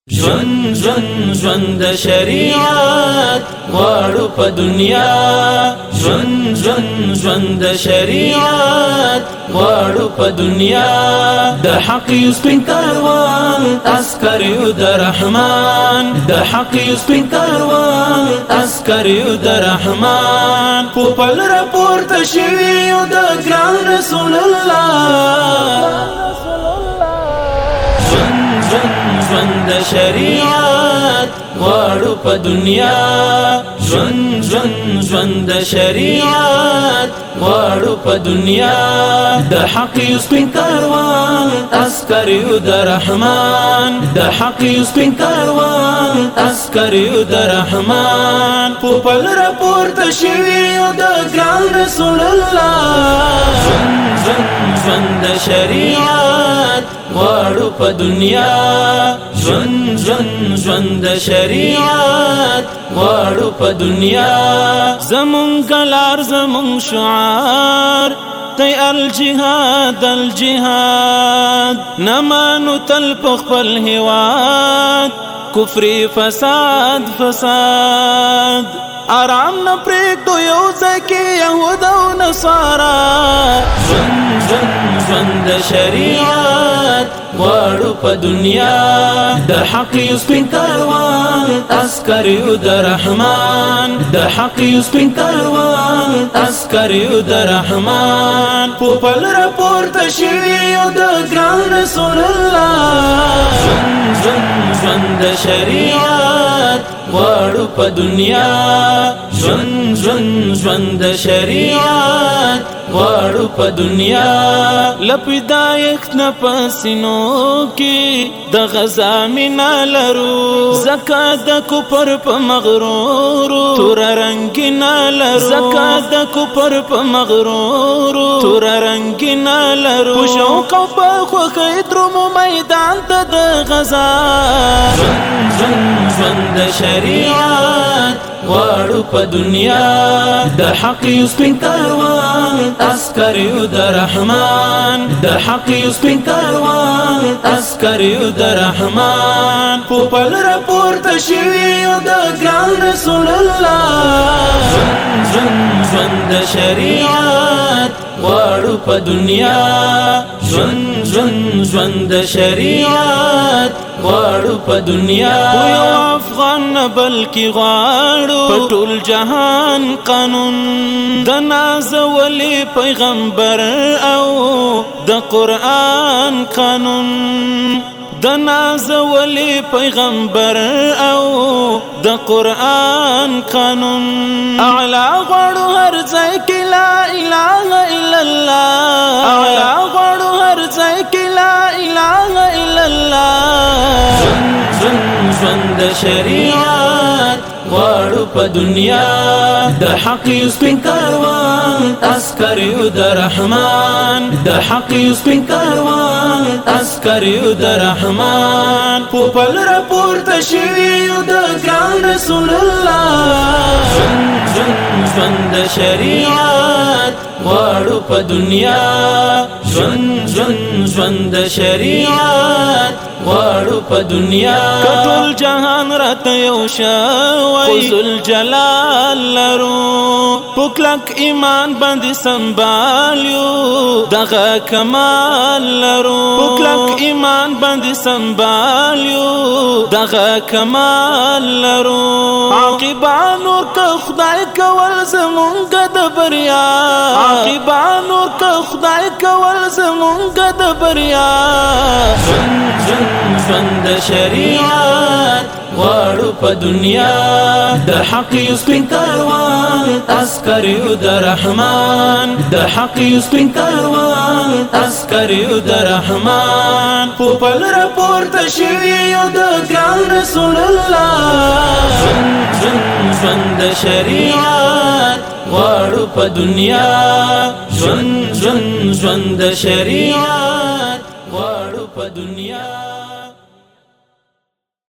ژوند د شریعت غواړو په دنیا ژوند د شریعت غواړو په دنیا د حق سپین کاروان عسکر یو د رحمان د حق سپین کاروان عسکر یو د رحمان په پل راپورته شوي یو د ګران رسول الله ژوند د شریعت غواړو په دنیا ژوند د شریعت غواړو په دنیا د حق سپین کاروان عسکر یو د رحمان د حق سپین کاروان عسکر یو د رحمان په پل راپورته شوي یو د ګران رسول الله ژوند د شریعت غواړو په دنیا ژوند د شریعت غواړو په دنیا زمون کلار زمون شعار دی الجهاد الجهاد نمانو تل په خپل هواد کفر فساد فساد آرام نه پرېږدو یو ځای کې یهود او نصارا ژوند د شریعت غواړو په دنیا د حق سپین کاروان عسکر یو د رحمان د حق سپین کاروان عسکر یو د رحمان په پل راپورته شوي یو د ګران رسول الله ژوند د شریعت غواړو په دنیا ژوند د شریعت غواړو په دنیا لپیدایخت نپسینو کی د غزا مینا لرو زکات د کوپر په مغرور تور رنگینا لرو زکات د کوپر په مغرور تور رنگینا لرو شوق په خوخې درمو میدان ته د غزا ژوند د شریعت غواړو په دنیا د حق سپین کاروان عسکر یو د رحمان د حق سپین کاروان عسکر یو د رحمان په پل راپورته شوي یو د ګران رسول الله ژوند د شریعت غواړو په دنیا ژوند د شریعت غواړو په دنیا یو افغان بلکې غواړو په ټول جهان قانون د نازولي پیغمبر او د قرآن قانون د نازولي پیغمبر او د قرآن قانون اعلی غواړو هر ځای کې لا اله الا الله اعلی غواړو هر ځای کې لا اله الا الله ژوند د شریعت غواړو په دنیا د حق سپین کاروان عسکر یو د رحمان د حق سپین کاروان عسکر یو د رحمان په پل راپورته شوي یو د ګران رسول الله ژوند د شریعت غواړو په دنیا ژوند د شریعت غواړو په دنیا ټول جهان راته یو شوی ذل جلال لرو پوکلک ایمان باندې سنبالیو دغه کمال لرو پوکلک ایمان باندې سنبالیو دغه کمال لرو عاقبه نور که خدای کول زمونږ د بریا عاقبه نور که خدای کول زمونږ د بریا ژوند د شریعت غواړو په دنیا د حق سپین کاروان عسکر یو د رحمان د حق سپین کاروان عسکر یو د رحمان په پل راپورته شوي یو د ګران رسول الله ژوند د شریعت غواړو په دنیا ژوند د شریعت غواړو په دنیا